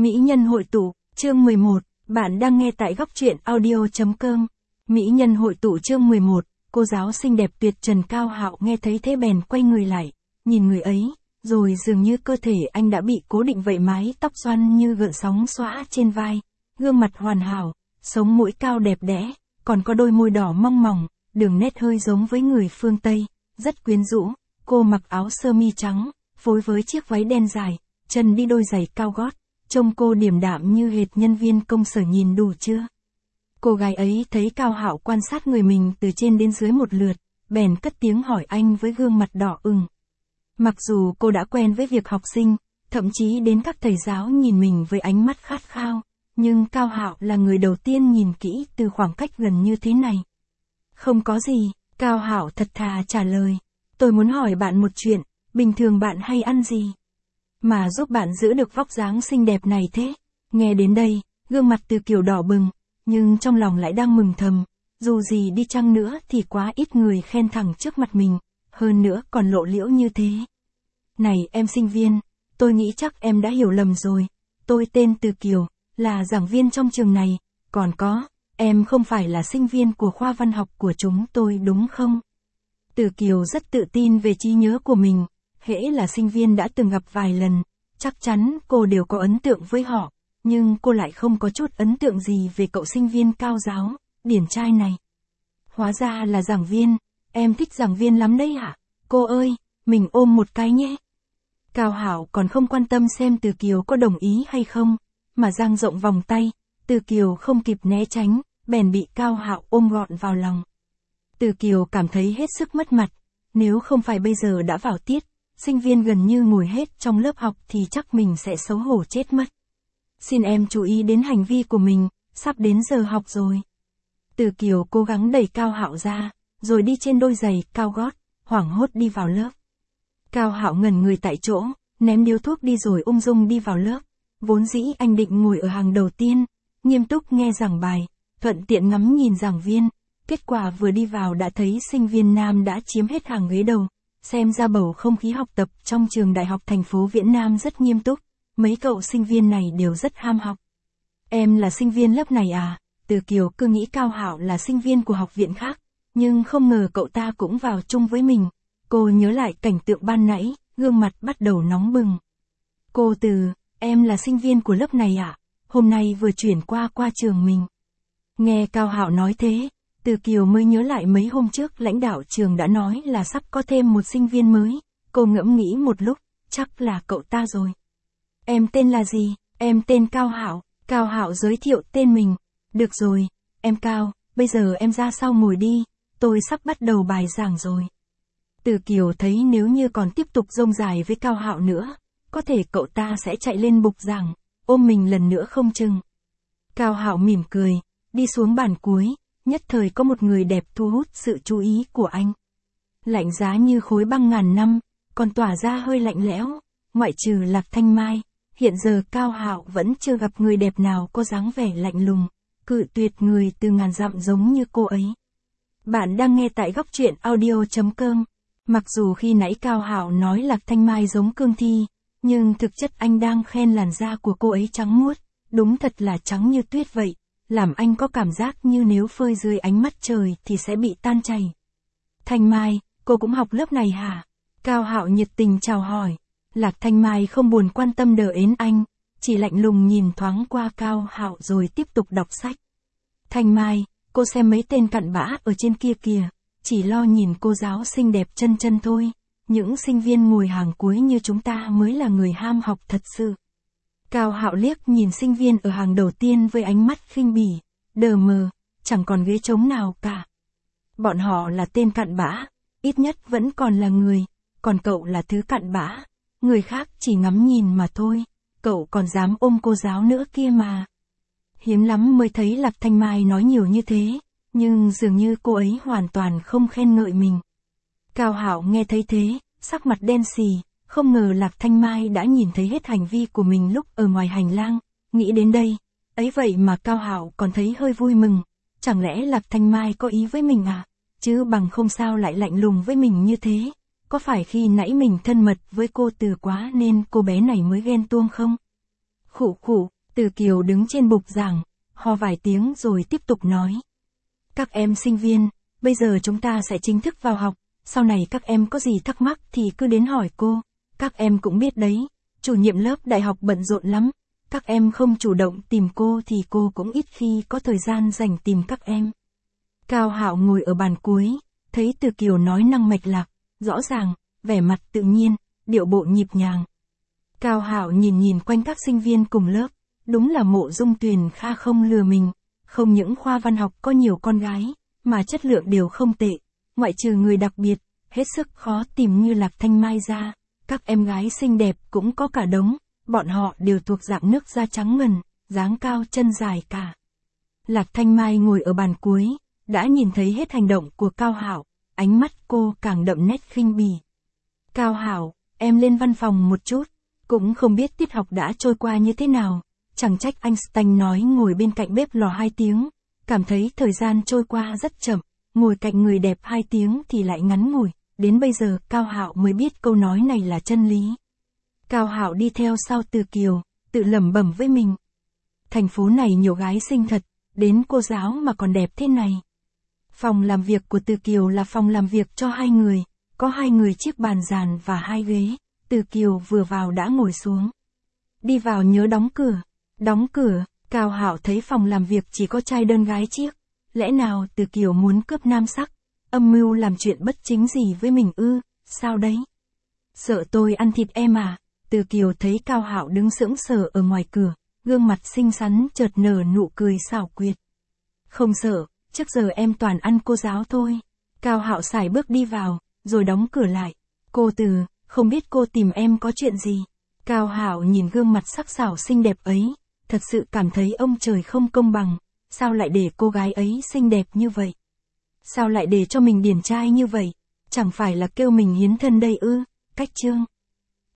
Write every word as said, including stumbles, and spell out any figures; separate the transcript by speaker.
Speaker 1: Mỹ nhân hội tụ, chương mười một, bạn đang nghe tại góc truyện audio chấm com. Mỹ nhân hội tụ chương mười một, cô giáo xinh đẹp tuyệt trần Cao Hạo nghe thấy thế bèn quay người lại, nhìn người ấy, rồi dường như cơ thể anh đã bị cố định vậy, mái tóc xoăn như gợn sóng xõa trên vai, gương mặt hoàn hảo, sống mũi cao đẹp đẽ, còn có đôi môi đỏ mong mỏng, đường nét hơi giống với người phương Tây, rất quyến rũ. Cô mặc áo sơ mi trắng, phối với chiếc váy đen dài, chân đi đôi giày cao gót, trông cô điềm đạm như hệt nhân viên công sở, nhìn đủ chưa? Cô gái ấy thấy Cao Hạo quan sát người mình từ trên đến dưới một lượt, bèn cất tiếng hỏi anh với gương mặt đỏ ửng. Mặc dù cô đã quen với việc học sinh, thậm chí đến các thầy giáo nhìn mình với ánh mắt khát khao, nhưng Cao Hạo là người đầu tiên nhìn kỹ từ khoảng cách gần như thế này. Không có gì, Cao Hạo thật thà trả lời. Tôi muốn hỏi bạn một chuyện, bình thường bạn hay ăn gì mà giúp bạn giữ được vóc dáng xinh đẹp này thế? Nghe đến đây, gương mặt Từ Kiều đỏ bừng, nhưng trong lòng lại đang mừng thầm, dù gì đi chăng nữa thì quá ít người khen thẳng trước mặt mình, hơn nữa còn lộ liễu như thế. Này em sinh viên, tôi nghĩ chắc em đã hiểu lầm rồi, tôi tên Từ Kiều, là giảng viên trong trường này, còn có, em không phải là sinh viên của khoa văn học của chúng tôi đúng không? Từ Kiều rất tự tin về trí nhớ của mình, hễ là sinh viên đã từng gặp vài lần, chắc chắn cô đều có ấn tượng với họ, nhưng cô lại không có chút ấn tượng gì về cậu sinh viên cao giáo, điển trai này. Hóa ra là giảng viên, em thích giảng viên lắm đấy hả? Cô ơi, mình ôm một cái nhé. Cao Hạo còn không quan tâm xem Từ Kiều có đồng ý hay không, mà dang rộng vòng tay, Từ Kiều không kịp né tránh, bèn bị Cao Hạo ôm gọn vào lòng. Từ Kiều cảm thấy hết sức mất mặt, nếu không phải bây giờ đã vào tiết, sinh viên gần như ngồi hết trong lớp học thì chắc mình sẽ xấu hổ chết mất. Xin em chú ý đến hành vi của mình, sắp đến giờ học rồi. Từ Kiều cố gắng đẩy Cao Hạo ra, rồi đi trên đôi giày cao gót, hoảng hốt đi vào lớp. Cao Hạo ngẩn người tại chỗ, ném điếu thuốc đi rồi ung dung đi vào lớp. Vốn dĩ anh định ngồi ở hàng đầu tiên, nghiêm túc nghe giảng bài, thuận tiện ngắm nhìn giảng viên. Kết quả vừa đi vào đã thấy sinh viên nam đã chiếm hết hàng ghế đầu, xem ra bầu không khí học tập trong trường đại học thành phố Viễn Nam rất nghiêm túc, mấy cậu sinh viên này đều rất ham học. Em là sinh viên lớp này à? Từ Kiều cứ nghĩ Cao Hạo là sinh viên của học viện khác, nhưng không ngờ cậu ta cũng vào chung với mình. Cô nhớ lại cảnh tượng ban nãy, gương mặt bắt đầu nóng bừng. Cô Từ, em là sinh viên của lớp này à? Hôm nay vừa chuyển qua qua trường mình. Nghe Cao Hạo nói thế, Từ Kiều mới nhớ lại mấy hôm trước lãnh đạo trường đã nói là sắp có thêm một sinh viên mới. Cô ngẫm nghĩ một lúc, chắc là cậu ta rồi. Em tên là gì? Em tên Cao Hạo. Cao Hạo giới thiệu tên mình. Được rồi, em Cao, bây giờ em ra sau ngồi đi, tôi sắp bắt đầu bài giảng rồi. Từ Kiều thấy nếu như còn tiếp tục rông dài với Cao Hạo nữa, có thể cậu ta sẽ chạy lên bục giảng, ôm mình lần nữa không chừng. Cao Hạo mỉm cười, đi xuống bàn cuối. Nhất thời có một người đẹp thu hút sự chú ý của anh. Lạnh giá như khối băng ngàn năm, còn tỏa ra hơi lạnh lẽo, ngoại trừ Lạc Thanh Mai, hiện giờ Cao Hạo vẫn chưa gặp người đẹp nào có dáng vẻ lạnh lùng, cự tuyệt người từ ngàn dặm giống như cô ấy. Bạn đang nghe tại góc truyện audio chấm com. Mặc dù khi nãy Cao Hạo nói Lạc Thanh Mai giống Cương Thi, nhưng thực chất anh đang khen làn da của cô ấy trắng muốt, đúng thật là trắng như tuyết vậy. Làm anh có cảm giác như nếu phơi dưới ánh mắt trời thì sẽ bị tan chảy. Thanh Mai, cô cũng học lớp này hả? Cao Hạo nhiệt tình chào hỏi. Lạc Thanh Mai không buồn quan tâm đờ ến anh, chỉ lạnh lùng nhìn thoáng qua Cao Hạo rồi tiếp tục đọc sách. Thanh Mai, cô xem mấy tên cặn bã ở trên kia kìa, chỉ lo nhìn cô giáo xinh đẹp chân chân thôi, những sinh viên ngồi hàng cuối như chúng ta mới là người ham học thật sự. Cao Hạo liếc nhìn sinh viên ở hàng đầu tiên với ánh mắt khinh bỉ, đờ mờ, chẳng còn ghế trống nào cả. Bọn họ là tên cặn bã, ít nhất vẫn còn là người, còn cậu là thứ cặn bã, người khác chỉ ngắm nhìn mà thôi, cậu còn dám ôm cô giáo nữa kia mà. Hiếm lắm mới thấy Lạc Thanh Mai nói nhiều như thế, nhưng dường như cô ấy hoàn toàn không khen ngợi mình. Cao Hạo nghe thấy thế, sắc mặt đen xì. Không ngờ Lạc Thanh Mai đã nhìn thấy hết hành vi của mình lúc ở ngoài hành lang, nghĩ đến đây, ấy vậy mà Cao Hạo còn thấy hơi vui mừng, chẳng lẽ Lạc Thanh Mai có ý với mình à, chứ bằng không sao lại lạnh lùng với mình như thế, có phải khi nãy mình thân mật với cô Từ quá nên cô bé này mới ghen tuông không? Khụ khụ, Từ Kiều đứng trên bục giảng, ho vài tiếng rồi tiếp tục nói. Các em sinh viên, bây giờ chúng ta sẽ chính thức vào học, sau này các em có gì thắc mắc thì cứ đến hỏi cô, các em cũng biết đấy, chủ nhiệm lớp đại học bận rộn lắm, các em không chủ động tìm cô thì cô cũng ít khi có thời gian dành tìm các em. Cao Hạo ngồi ở bàn cuối, thấy Từ Kiều nói năng mạch lạc, rõ ràng, vẻ mặt tự nhiên, điệu bộ nhịp nhàng. Cao Hạo nhìn nhìn quanh các sinh viên cùng lớp, đúng là Mộ Dung Tuyền Kha không lừa mình, không những khoa văn học có nhiều con gái, mà chất lượng đều không tệ, ngoại trừ người đặc biệt, hết sức khó tìm như Lạc Thanh Mai ra, các em gái xinh đẹp cũng có cả đống, bọn họ đều thuộc dạng nước da trắng ngần, dáng cao chân dài cả. Lạc Thanh Mai ngồi ở bàn cuối, đã nhìn thấy hết hành động của Cao Hạo, ánh mắt cô càng đậm nét khinh bỉ. Cao Hạo, em lên văn phòng một chút, cũng không biết tiết học đã trôi qua như thế nào, chẳng trách Einstein nói ngồi bên cạnh bếp lò hai tiếng, cảm thấy thời gian trôi qua rất chậm, ngồi cạnh người đẹp hai tiếng thì lại ngắn ngủi, đến bây giờ Cao Hạo mới biết câu nói này là chân lý. Cao Hạo đi theo sau Từ Kiều, tự lẩm bẩm với mình. Thành phố này nhiều gái xinh thật, đến cô giáo mà còn đẹp thế này. Phòng làm việc của Từ Kiều là phòng làm việc cho hai người, có hai người chiếc bàn dàn và hai ghế, Từ Kiều vừa vào đã ngồi xuống. Đi vào nhớ đóng cửa, đóng cửa, Cao Hạo thấy phòng làm việc chỉ có trai đơn gái chiếc, lẽ nào Từ Kiều muốn cướp nam sắc, âm mưu làm chuyện bất chính gì với mình ư, sao đấy? Sợ tôi ăn thịt em à? Từ Kiều thấy Cao Hạo đứng sững sờ ở ngoài cửa, gương mặt xinh xắn chợt nở nụ cười xảo quyệt. Không sợ, trước giờ em toàn ăn cô giáo thôi. Cao Hạo sải bước đi vào, rồi đóng cửa lại. Cô Từ, không biết cô tìm em có chuyện gì? Cao Hạo nhìn gương mặt sắc sảo xinh đẹp ấy, thật sự cảm thấy ông trời không công bằng, sao lại để cô gái ấy xinh đẹp như vậy? Sao lại để cho mình điển trai như vậy? Chẳng phải là kêu mình hiến thân đây ư? Cách chương.